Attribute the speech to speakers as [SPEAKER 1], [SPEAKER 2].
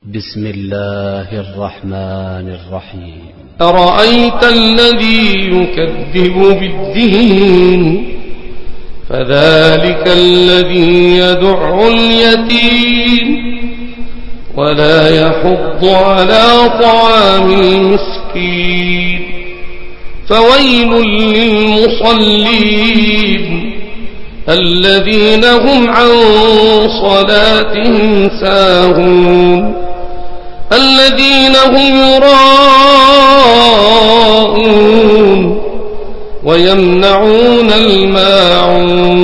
[SPEAKER 1] بسم الله الرحمن الرحيم.
[SPEAKER 2] أرأيت الذي يكذب بالدين فذلك الذي يدع اليتيم ولا يحض على طعام المسكين فويل للمصلين الذين هم عن صلاتهم ساهون الذين هم يراءون ويمنعون الماعون